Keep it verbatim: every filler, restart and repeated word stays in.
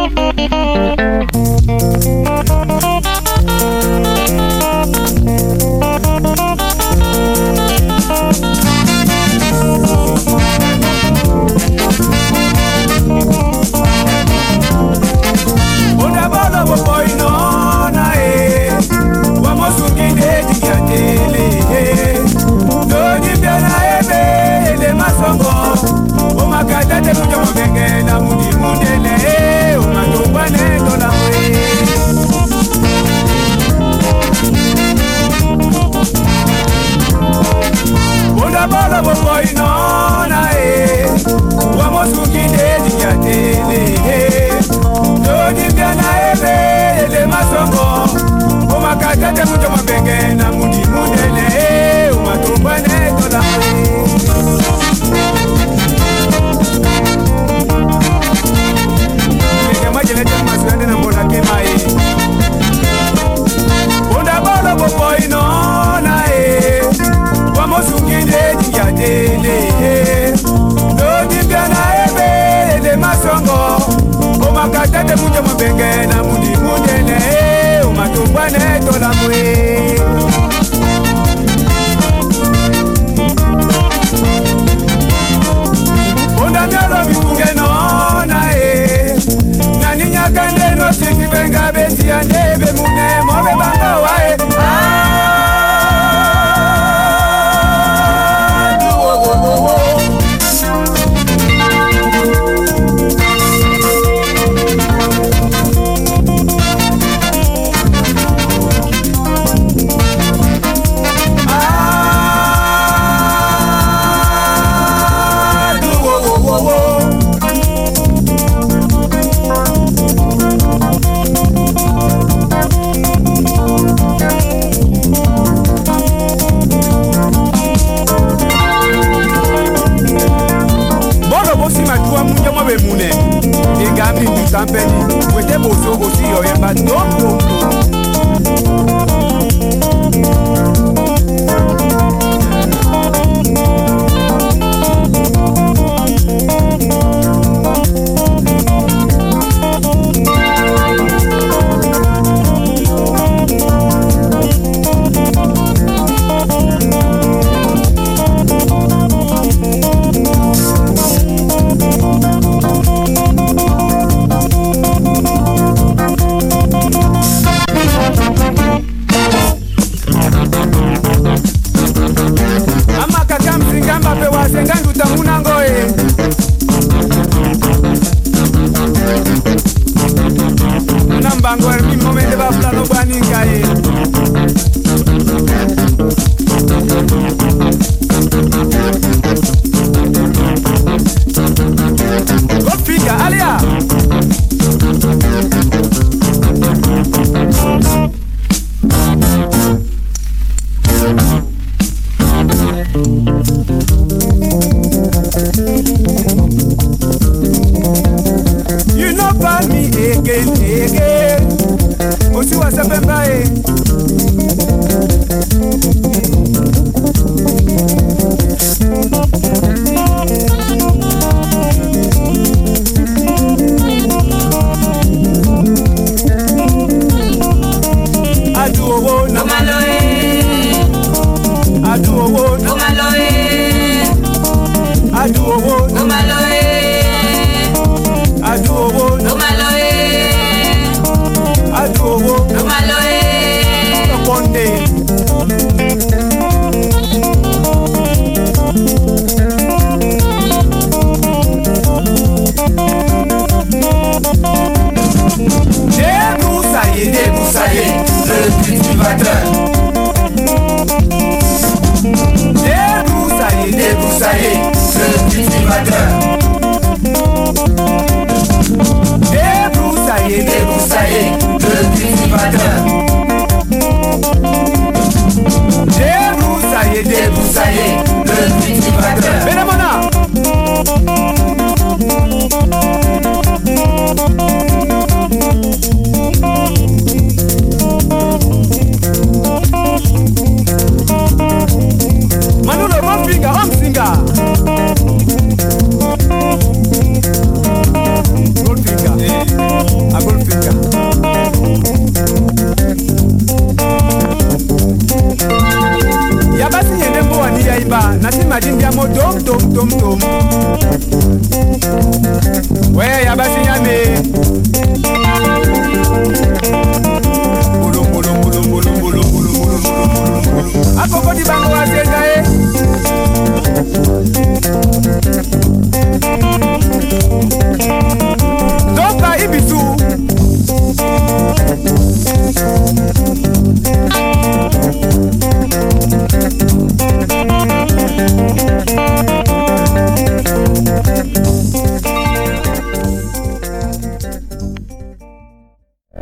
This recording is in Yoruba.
Makatete mucho mabenge na mudi mudene umatubane tola mwe Onda mialo mikunge no na e Nani nyakande no siki benga beti andebe mune mobe banga wae Mune, ingami ndusampeni, wete boso bosi yo yemba tom tom tom. Sengandu tamuna ngoe Nambango ermi momende ba plano baninga e Go fica, alia You know about me again, again. What you was up and by? I do a woe, no maloe. I do a woe, no maloe. I do a woe, no maloe. I do a woe, no maloe. I do a woe, no maloe. One day. Débroussailler, débroussailler, le cultivateur. Débroussailler, débroussailler, le cultivateur. Débroussailler, débroussailler, le cultivateur. Débroussailler, débroussailler, le cultivateur. Benamona. Thank you. Tom tom tom tom. Ouais, y'a basi yame. Boulou boulou boulou boulou boulou boulou boulou boulou. A coco di bango a senga eh.